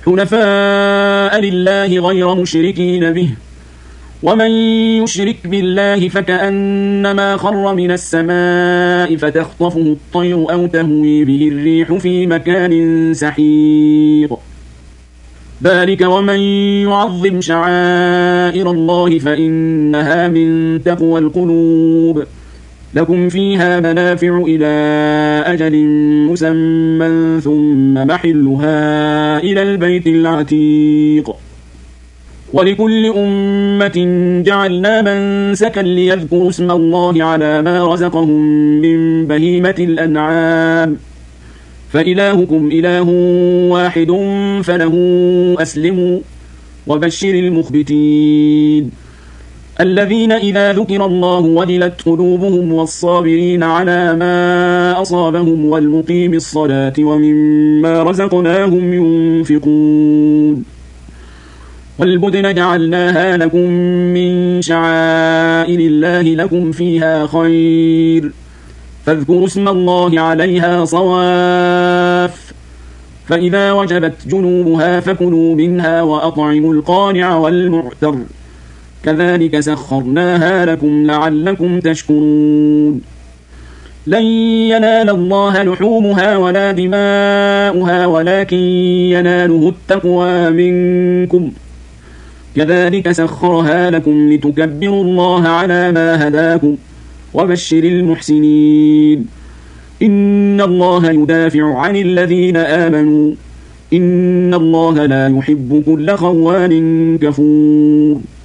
حنفاء لله غير مشركين به، ومن يشرك بالله فكأنما خر من السماء فتخطفه الطير أو تهوي به الريح في مكان سحيق. ذلك ومن يعظم شعائر الله فإنها من تقوى القلوب. لكم فيها منافع إلى أجل مسمى ثم محلها إلى البيت العتيق. ولكل أمة جعلنا منسكا ليذكروا اسم الله على ما رزقهم من بهيمة الأنعام، فإلهكم إله واحد فله أسلموا، وبشر المخبتين الذين إذا ذكر الله وجلت قلوبهم والصابرين على ما أصابهم والمقيم الصلاة ومما رزقناهم ينفقون. والبدن جعلناها لكم من شعائر الله لكم فيها خير، فاذكروا اسم الله عليها صواف، فإذا وجبت جنوبها فكلوا منها وأطعموا القانع والمعتر، كذلك سخرناها لكم لعلكم تشكرون. لن ينال الله لحومها ولا دماؤها ولكن يناله التقوى منكم، كذلك سخرها لكم لتكبروا الله على ما هداكم، وبشر المحسنين. إن الله يدافع عن الذين آمنوا، إن الله لا يحب كل خوان كفور.